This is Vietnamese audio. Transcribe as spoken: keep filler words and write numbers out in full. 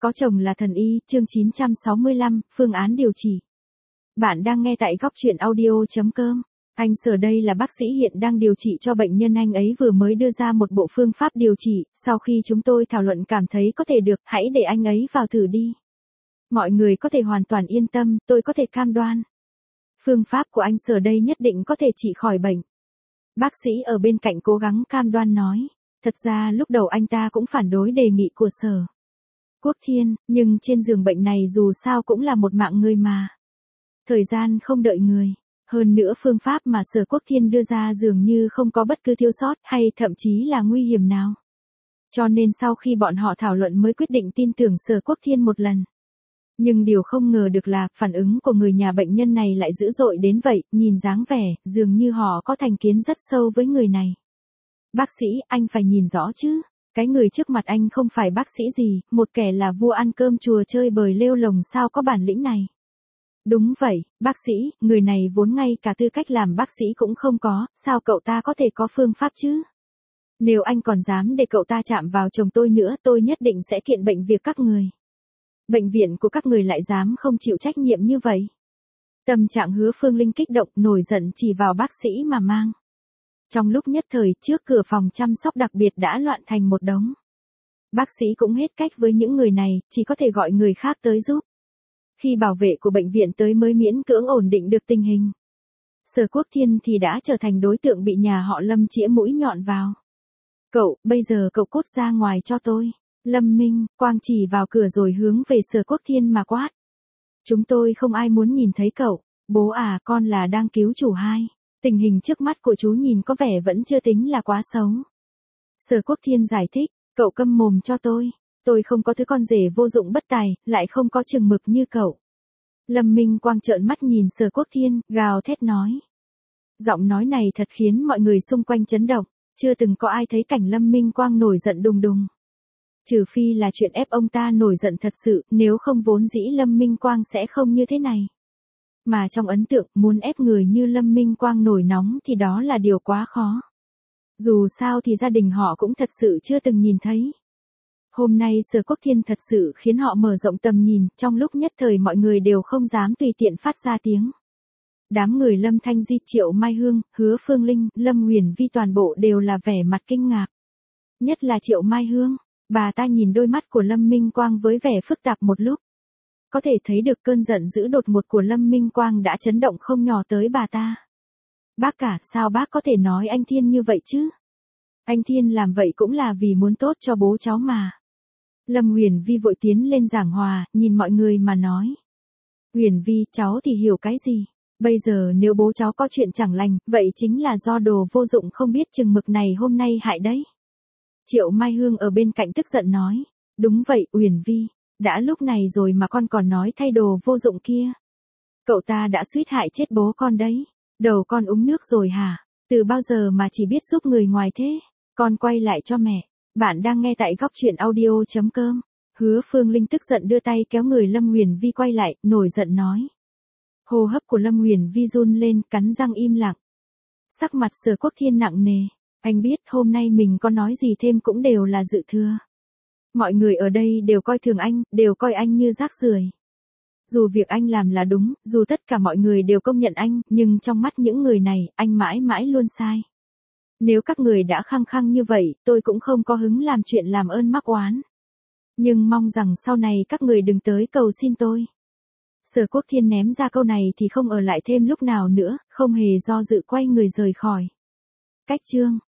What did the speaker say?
Có chồng là thần y, chương chín trăm sáu mươi lăm, phương án điều trị. Bạn đang nghe tại góc truyện audio.com. Anh Sở đây là bác sĩ hiện đang điều trị cho bệnh nhân, anh ấy vừa mới đưa ra một bộ phương pháp điều trị, sau khi chúng tôi thảo luận cảm thấy có thể được, hãy để anh ấy vào thử đi. Mọi người có thể hoàn toàn yên tâm, tôi có thể cam đoan. Phương pháp của anh Sở đây nhất định có thể trị khỏi bệnh. Bác sĩ ở bên cạnh cố gắng cam đoan nói. Thật ra lúc đầu anh ta cũng phản đối đề nghị của Sở Quốc Thiên, nhưng trên giường bệnh này dù sao cũng là một mạng người mà. Thời gian không đợi người. Hơn nữa phương pháp mà Sở Quốc Thiên đưa ra dường như không có bất cứ thiếu sót hay thậm chí là nguy hiểm nào. Cho nên sau khi bọn họ thảo luận mới quyết định tin tưởng Sở Quốc Thiên một lần. Nhưng điều không ngờ được là phản ứng của người nhà bệnh nhân này lại dữ dội đến vậy, nhìn dáng vẻ, dường như họ có thành kiến rất sâu với người này. Bác sĩ, anh phải nhìn rõ chứ. Cái người trước mặt anh không phải bác sĩ gì, một kẻ là vua ăn cơm chùa chơi bời lêu lồng, sao có bản lĩnh này. Đúng vậy, bác sĩ, người này vốn ngay cả tư cách làm bác sĩ cũng không có, sao cậu ta có thể có phương pháp chứ? Nếu anh còn dám để cậu ta chạm vào chồng tôi nữa, tôi nhất định sẽ kiện bệnh việc các người. Bệnh viện của các người lại dám không chịu trách nhiệm như vậy. Tâm trạng Hứa Phương Linh kích động, nổi giận chỉ vào bác sĩ mà mang. Trong lúc nhất thời, trước cửa phòng chăm sóc đặc biệt đã loạn thành một đống. Bác sĩ cũng hết cách với những người này, chỉ có thể gọi người khác tới giúp. Khi bảo vệ của bệnh viện tới mới miễn cưỡng ổn định được tình hình. Sở Quốc Thiên thì đã trở thành đối tượng bị nhà họ Lâm chĩa mũi nhọn vào. Cậu, bây giờ cậu cút ra ngoài cho tôi. Lâm Minh Quang chỉ vào cửa rồi hướng về Sở Quốc Thiên mà quát. Chúng tôi không ai muốn nhìn thấy cậu. Bố à, con là đang cứu chủ hai. Tình hình trước mắt của chú nhìn có vẻ vẫn chưa tính là quá xấu. Sở Quốc Thiên giải thích, cậu câm mồm cho tôi. Tôi không có thứ con rể vô dụng bất tài, lại không có chừng mực như cậu. Lâm Minh Quang trợn mắt nhìn Sở Quốc Thiên, gào thét nói. Giọng nói này thật khiến mọi người xung quanh chấn động, chưa từng có ai thấy cảnh Lâm Minh Quang nổi giận đùng đùng. Trừ phi là chuyện ép ông ta nổi giận thật sự, nếu không vốn dĩ Lâm Minh Quang sẽ không như thế này. Mà trong ấn tượng, muốn ép người như Lâm Minh Quang nổi nóng thì đó là điều quá khó. Dù sao thì gia đình họ cũng thật sự chưa từng nhìn thấy. Hôm nay Sở Quốc Thiên thật sự khiến họ mở rộng tầm nhìn, trong lúc nhất thời mọi người đều không dám tùy tiện phát ra tiếng. Đám người Lâm Thanh Di, Triệu Mai Hương, Hứa Phương Linh, Lâm Huyền Vi toàn bộ đều là vẻ mặt kinh ngạc. Nhất là Triệu Mai Hương, bà ta nhìn đôi mắt của Lâm Minh Quang với vẻ phức tạp một lúc. Có thể thấy được cơn giận dữ đột ngột của Lâm Minh Quang đã chấn động không nhỏ tới bà ta. Bác cả, sao bác có thể nói anh Thiên như vậy chứ? Anh Thiên làm vậy cũng là vì muốn tốt cho bố cháu mà. Lâm Huyền Vi vội tiến lên giảng hòa, nhìn mọi người mà nói. Huyền Vi, cháu thì hiểu cái gì? Bây giờ nếu bố cháu có chuyện chẳng lành, vậy chính là do đồ vô dụng không biết chừng mực này hôm nay hại đấy. Triệu Mai Hương ở bên cạnh tức giận nói. Đúng vậy, Huyền Vi. Đã lúc này rồi mà con còn nói thay đồ vô dụng kia. Cậu ta đã suýt hại chết bố con đấy. Đầu con uống nước rồi hả? Từ bao giờ mà chỉ biết giúp người ngoài thế? Con quay lại cho mẹ. Bạn đang nghe tại góc truyện audio.com. Hứa Phương Linh tức giận đưa tay kéo người Lâm Huyền Vi quay lại, nổi giận nói. Hô hấp của Lâm Huyền Vi run lên, cắn răng im lặng. Sắc mặt Sở Quốc Thiên nặng nề. Anh biết hôm nay mình có nói gì thêm cũng đều là dự thừa. Mọi người ở đây đều coi thường anh, đều coi anh như rác rưởi. Dù việc anh làm là đúng, dù tất cả mọi người đều công nhận anh, nhưng trong mắt những người này, anh mãi mãi luôn sai. Nếu các người đã khăng khăng như vậy, tôi cũng không có hứng làm chuyện làm ơn mắc oán. Nhưng mong rằng sau này các người đừng tới cầu xin tôi. Sở Quốc Thiên ném ra câu này thì không ở lại thêm lúc nào nữa, không hề do dự quay người rời khỏi. Cách chương